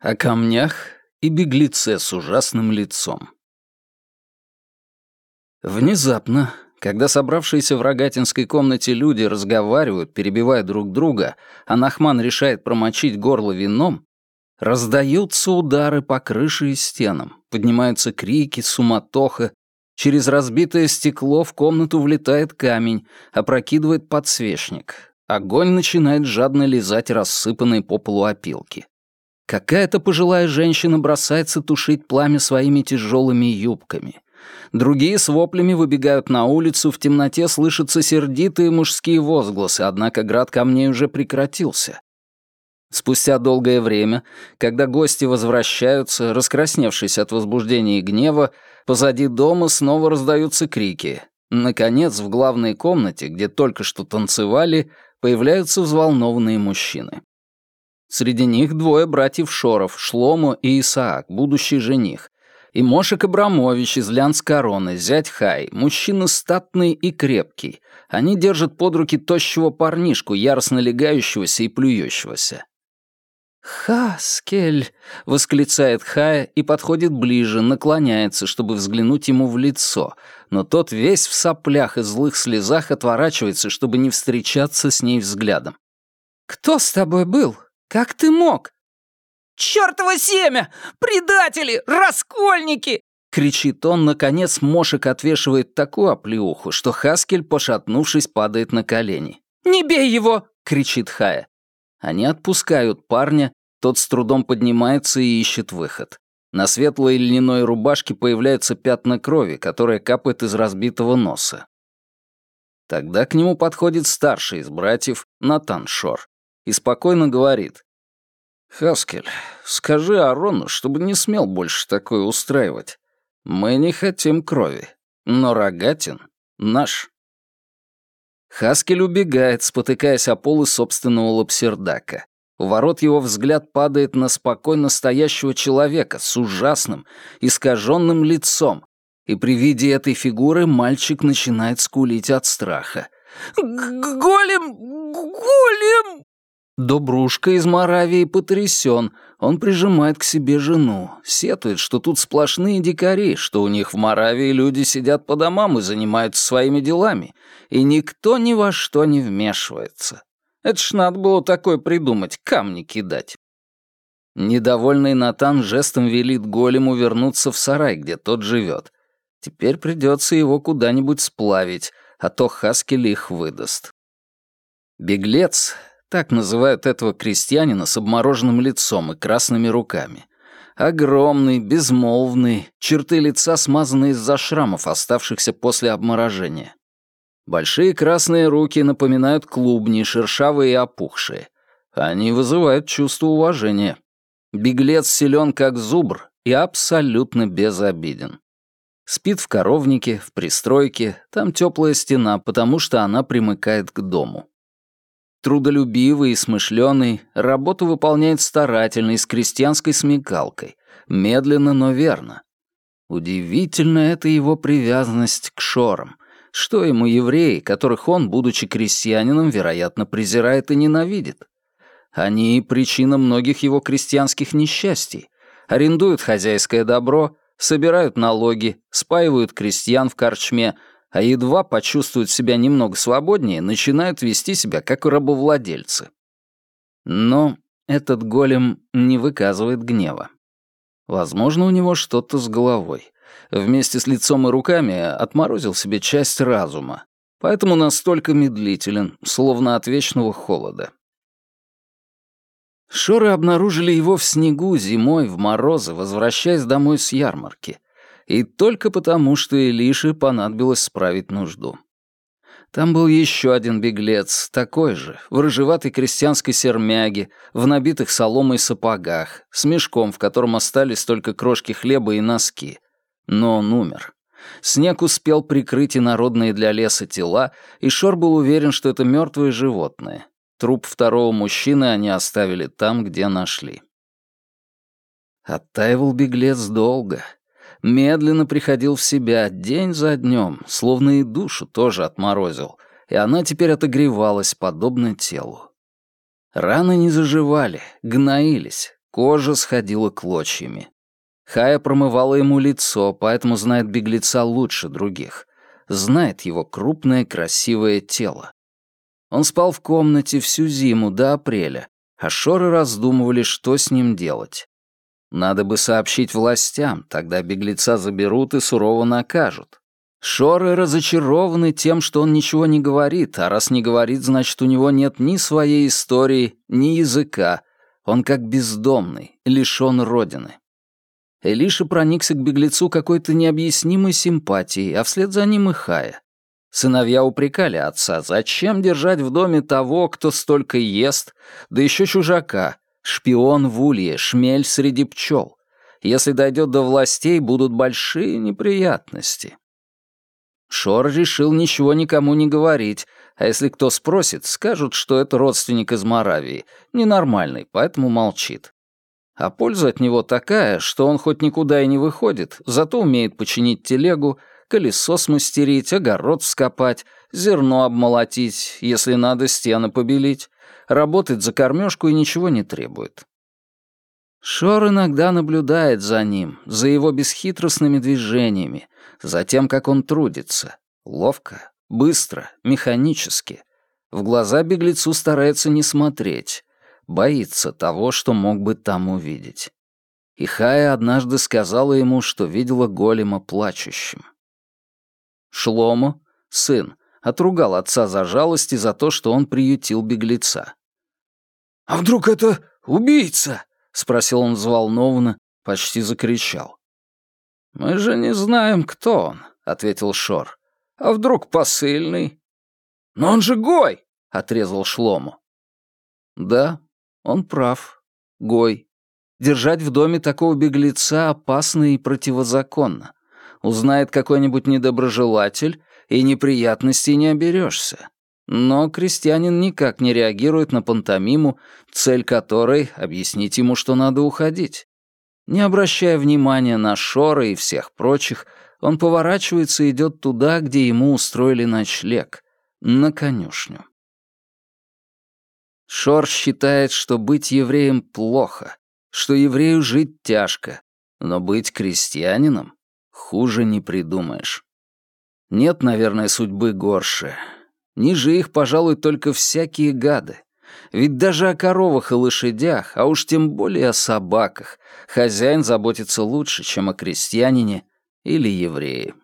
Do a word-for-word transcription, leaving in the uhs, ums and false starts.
О камнях и беглеце с ужасным лицом. Внезапно, когда собравшиеся в рогатинской комнате люди разговаривают, перебивая друг друга, а Нахман решает промочить горло вином, раздаются удары по крыше и стенам, поднимаются крики, суматоха, через разбитое стекло в комнату влетает камень, опрокидывает подсвечник. Огонь начинает жадно лизать рассыпанные по полу опилки. Какая-то пожилая женщина бросается тушить пламя своими тяжелыми юбками. Другие с воплями выбегают на улицу, в темноте слышатся сердитые мужские возгласы, однако град камней уже прекратился. Спустя долгое время, когда гости возвращаются, раскрасневшись от возбуждения и гнева, позади дома снова раздаются крики. Наконец, в главной комнате, где только что танцевали, появляются взволнованные мужчины. Среди них двое братьев Шоров, Шломо и Исаак, будущий жених, и Мошек Абрамович из Лянскороны, зять Хай, мужчина статный и крепкий. Они держат под руки тощего парнишку, яростно легающегося и плюющегося. «Хаскель!» — восклицает Хая и подходит ближе, наклоняется, чтобы взглянуть ему в лицо, но тот весь в соплях и злых слезах отворачивается, чтобы не встречаться с ней взглядом. «Кто с тобой был? Как ты мог?» «Чёртово семя! Предатели! Раскольники!» — кричит он. Наконец Мошек отвешивает такую оплеуху, что Хаскель, пошатнувшись, падает на колени. «Не бей его!» — кричит Хая. Они отпускают парня, тот с трудом поднимается и ищет выход. На светлой льняной рубашке появляются пятна крови, которая капает из разбитого носа. Тогда к нему подходит старший из братьев, Натан Шор, и спокойно говорит: «Хаскель, скажи Арону, чтобы не смел больше такое устраивать. Мы не хотим крови, но Рогатин наш». Хаскель убегает, спотыкаясь о полы собственного лапсердака. У ворот его взгляд падает на спокойно стоящего человека с ужасным, искаженным лицом, и при виде этой фигуры мальчик начинает скулить от страха. «Голем! Голем!» Добрушка из Моравии потрясен. Он прижимает к себе жену, сетует, что тут сплошные дикари, что у них в Моравии люди сидят по домам и занимаются своими делами, и никто ни во что не вмешивается. Это ж надо было такое придумать, камни кидать. Недовольный Натан жестом велит голему вернуться в сарай, где тот живет. Теперь придется его куда-нибудь сплавить, а то Хаскель их выдаст. Беглец, так называют этого крестьянина с обмороженным лицом и красными руками. Огромный, безмолвный, черты лица смазаны из-за шрамов, оставшихся после обморожения. Большие красные руки напоминают клубни, шершавые и опухшие. Они вызывают чувство уважения. Беглец силен как зубр и абсолютно безобиден. Спит в коровнике, в пристройке, там теплая стена, потому что она примыкает к дому. Трудолюбивый и смышленый, работу выполняет старательно и с крестьянской смекалкой, медленно, но верно. Удивительно это его привязанность к Шорам. Что ему евреи, которых он, будучи крестьянином, вероятно, презирает и ненавидит? Они — причина многих его крестьянских несчастий. Арендуют хозяйское добро, собирают налоги, спаивают крестьян в корчме, а едва почувствуют себя немного свободнее, начинают вести себя как рабовладельцы. Но этот голем не выказывает гнева. Возможно, у него что-то с головой. Вместе с лицом и руками отморозил себе часть разума, поэтому настолько медлителен, словно от вечного холода. Шоры обнаружили его в снегу зимой, в морозы, возвращаясь домой с ярмарки. И только потому, что Илише понадобилось справить нужду. Там был еще один беглец, такой же, в рыжеватой крестьянской сермяге, в набитых соломой сапогах, с мешком, в котором остались только крошки хлеба и носки. Но он умер. Снег успел прикрыть инородные для леса тела, и Шор был уверен, что это мертвые животные. Труп второго мужчины они оставили там, где нашли. Оттаивал беглец долго. Медленно приходил в себя день за днем, словно и душу тоже отморозил, и она теперь отогревалась, подобно телу. Раны не заживали, гноились, Кожа сходила клочьями. Хая промывала ему лицо, поэтому знает беглеца лучше других. Знает его крупное красивое тело. Он спал в комнате всю зиму до апреля, а Шоры раздумывали, что с ним делать. Надо бы сообщить властям, тогда беглеца заберут и сурово накажут. Шоры разочарованы тем, что он ничего не говорит, а раз не говорит, значит, у него нет ни своей истории, ни языка. Он как бездомный, лишён родины. Элиша проникся к беглецу какой-то необъяснимой симпатией, а вслед за ним и Хая. Сыновья упрекали отца, зачем держать в доме того, кто столько ест, да еще чужака, шпион в улье, шмель среди пчел. Если дойдет до властей, будут большие неприятности. Шор решил ничего никому не говорить, а если кто спросит, скажут, что это родственник из Моравии, ненормальный, поэтому молчит. А польза от него такая, что он хоть никуда и не выходит, зато умеет починить телегу, колесо смастерить, огород вскопать, зерно обмолотить, если надо, стены побелить, работает за кормежку и ничего не требует. Шор иногда наблюдает за ним, за его бесхитростными движениями, за тем, как он трудится. Ловко, быстро, механически. В глаза беглецу старается не смотреть. Боится того, что мог бы там увидеть. И Хая однажды сказала ему, что видела голема плачущим. Шломо, сын, отругал отца за жалость и за то, что он приютил беглеца. «А вдруг это убийца?» — спросил он взволнованно, почти закричал. «Мы же не знаем, кто он», — ответил Шор. «А вдруг посыльный?» «Но он же гой!» — отрезал Шломо. «Да, он прав. Гой. Держать в доме такого беглеца опасно и противозаконно. Узнает какой-нибудь недоброжелатель, и неприятностей не оберешься. Но крестьянин никак не реагирует на пантомиму, цель которой — объяснить ему, что надо уходить. Не обращая внимания на Шора и всех прочих, он поворачивается и идет туда, где ему устроили ночлег, на конюшню. Шор считает, что быть евреем плохо, что еврею жить тяжко, но быть крестьянином хуже не придумаешь. Нет, наверное, судьбы горше. Ниже их, пожалуй, только всякие гады. Ведь даже о коровах и лошадях, а уж тем более о собаках, хозяин заботится лучше, чем о крестьянине или еврее.